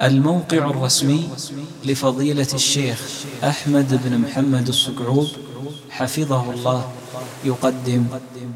الموقع الرسمي لفضيلة الشيخ أحمد بن محمد السقعوب حفظه الله يقدم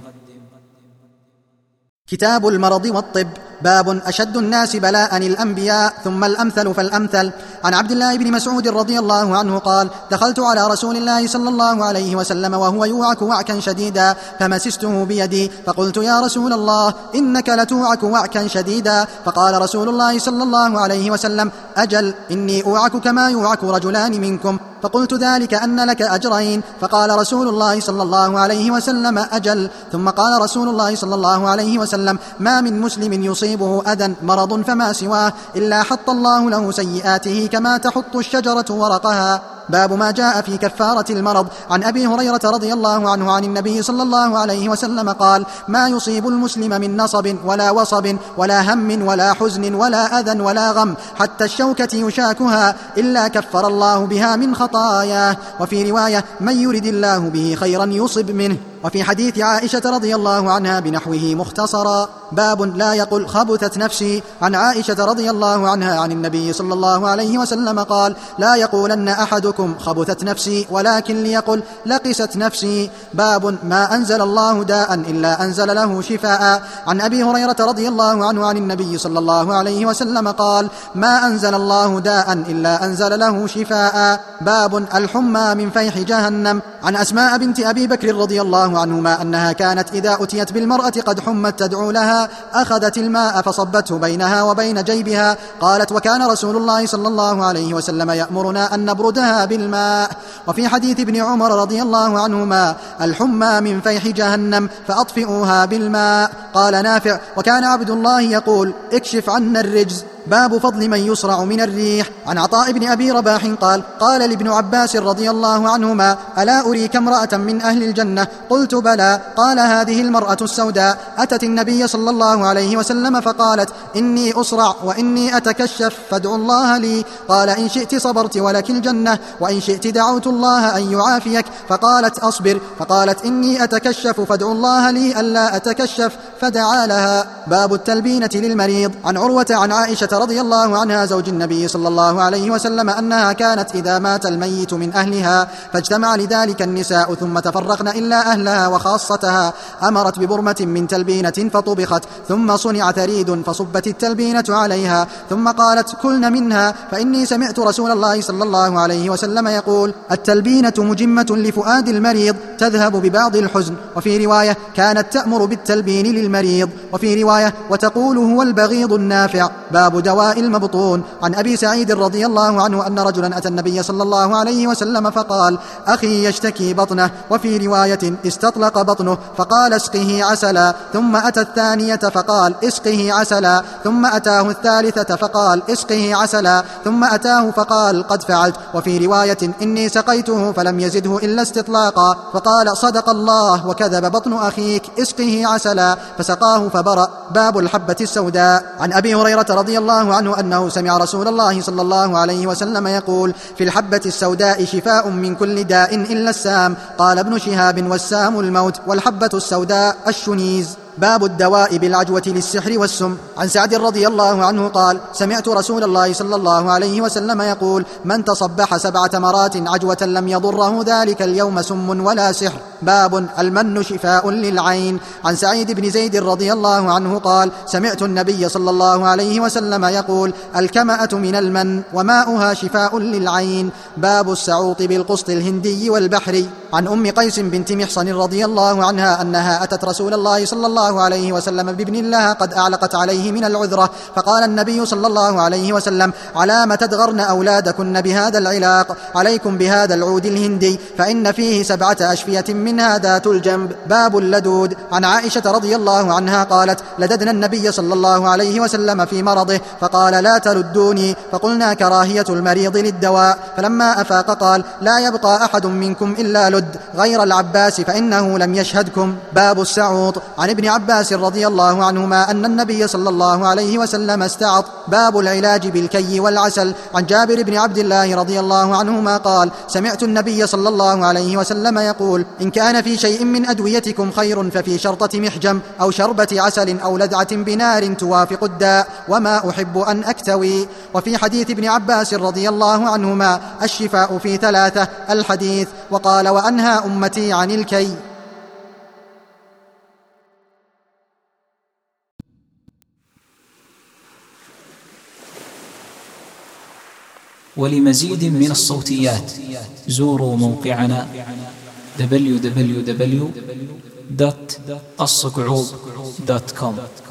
كتاب المرض والطب. باب أشد الناس بلاء الأنبياء ثم الأمثل فالأمثل. عن عبد الله بن مسعود رضي الله عنه قال: دخلت على رسول الله صلى الله عليه وسلم وهو يوعك وعكا شديدا فمسسته بيدي فقلت: يا رسول الله إنك لتوعك وعكا شديدا. فقال رسول الله صلى الله عليه وسلم: أجل، إني أوعك كما يوعك رجلان منكم. فقلت: ذلك أن لك أجرين. فقال رسول الله صلى الله عليه وسلم: أجل. ثم قال رسول الله صلى الله عليه وسلم: ما من مسلم يصيبه أذى مرض فما سواه إلا حط الله له سيئاته كما تحط الشجرة ورقها. باب ما جاء في كفارة المرض. عن أبي هريرة رضي الله عنه عن النبي صلى الله عليه وسلم قال: ما يصيب المسلم من نصب ولا وصب ولا هم ولا حزن ولا أذى ولا غم حتى الشوكة يشاكها إلا كفر الله بها من خطاياه. وفي رواية: من يرد الله به خيرا يصب منه. وفي حديث عائشة رضي الله عنها بنحوه مختصرا. باب لا يقل خبثت نفسي. عن عائشة رضي الله عنها عن النبي صلى الله عليه وسلم قال: لا يقولن أحدكم خبثت نفسي ولكن ليقل لقست نفسي. باب ما أنزل الله داء إلا أنزل له شفاء. عن أبي هريرة رضي الله عنه عن النبي صلى الله عليه وسلم قال: ما أنزل الله داء إلا أنزل له شفاء. باب الحمى من فيح جهنم. عن أسماء بنت أبي بكر رضي الله عنهما أنها كانت إذا أتيت بالمرأة قد حمت تدعو لها أخذت الماء فصبته بينها وبين جيبها. قالت: وكان رسول الله صلى الله عليه وسلم يأمرنا أن نبردها بالماء. وفي حديث ابن عمر رضي الله عنهما: الحمى من فيح جهنم فأطفئوها بالماء. قال نافع: وكان عبد الله يقول: اكشف عنا الرجز. باب فضل من يصرع من الريح. عن عطاء بن أبي رباح قال: قال لابن عباس رضي الله عنهما: ألا أريك امرأة من أهل الجنة؟ قلت: بلى. قال: هذه المرأة السوداء أتت النبي صلى الله عليه وسلم فقالت: إني أصرع وإني أتكشف فادعوا الله لي. قال: إن شئت صبرت ولك الجنة وإن شئت دعوت الله أن يعافيك. فقالت: أصبر. فقالت: إني أتكشف فادعوا الله لي ألا أتكشف. فدعا لها. باب التلبينة للمريض. عن عروة عن عائشة رضي الله عنها زوج النبي صلى الله عليه وسلم أنها كانت إذا مات الميت من أهلها فاجتمع لذلك النساء ثم تفرقن إلا أهلها وخاصتها أمرت ببرمة من تلبينة فطبخت ثم صنع ثريد فصبت التلبينة عليها ثم قالت: كلن منها فإني سمعت رسول الله صلى الله عليه وسلم يقول: التلبينة مجمة لفؤاد المريض تذهب ببعض الحزن. وفي رواية: كانت تأمر بالتلبين للمريض. وفي رواية: وتقول: هو البغيض النافع. باب دواء المبطون. عن أبي سعيد رضي الله عنه أن رجلا أتى النبي صلى الله عليه وسلم فقال: أخي يشتكي بطنه. وفي رواية: استطلق بطنه فقال: اسقه عسلا. ثم أتى الثانية فقال: اسقه عسلا. ثم أتاه الثالثة فقال: اسقه عسلا. ثم أتاه فقال: قد فعلت. وفي رواية: إني سقيته فلم يزده إلا استطلاقا. فقال: صدق الله وكذب بطن أخيك، اسقه عسلا. فسقاه فبرأ. باب الحبة السوداء. عن أبي هريرة رضي الله عنه أنه سمع رسول الله صلى الله عليه وسلم يقول: في الحبة السوداء شفاء من كل داء إلا السام. قال ابن شهاب: والسام الموت والحبة السوداء الشنيز. باب الدواء بالعجوة للسحر والسم. عن سعد رضي الله عنه قال: سمعت رسول الله صلى الله عليه وسلم يقول: من تصبح 7 مرات عجوة لم يضره ذلك اليوم سم ولا سحر. باب المن شفاء للعين. عن سعيد بن زيد رضي الله عنه قال: سمعت النبي صلى الله عليه وسلم يقول: الكمأة من المن وماؤها شفاء للعين. باب السعوط بالقسط الهندي والبحري. عن أم قيس بنت محصن رضي الله عنها أنها أتت رسول الله صلى الله عليه وسلم بابن لها قد أعلقت عليه من العذرة. فقال النبي صلى الله عليه وسلم: علام تدغرن أولادكن بهذا العلاق؟ عليكم بهذا العود الهندي فإن فيه 7 أشفية منها ذات الجنب. باب اللدود. عن عائشة رضي الله عنها قالت: لددنا النبي صلى الله عليه وسلم في مرضه فقال: لا تلدوني. فقلنا: كراهية المريض للدواء. فلما أفاق قال: لا يبقى أحد منكم إلا لد غير العباس فإنه لم يشهدكم. باب السعوط. عن ابن عباس رضي الله عنهما أن النبي صلى الله عليه وسلم استعط. باب العلاج بالكي والعسل. عن جابر بن عبد الله رضي الله عنهما قال: سمعت النبي صلى الله عليه وسلم يقول: إن كان في شيء من أدويتكم خير ففي شرطة محجم أو شربة عسل أو لدعة بنار توافق الداء، وما أحب أن أكتوي. وفي حديث ابن عباس رضي الله عنهما: الشفاء في 3 الحديث. وقال: وأنهى أمتي عن الكي. ولمزيد من الصوتيات زوروا موقعنا www.الصقعوب.com.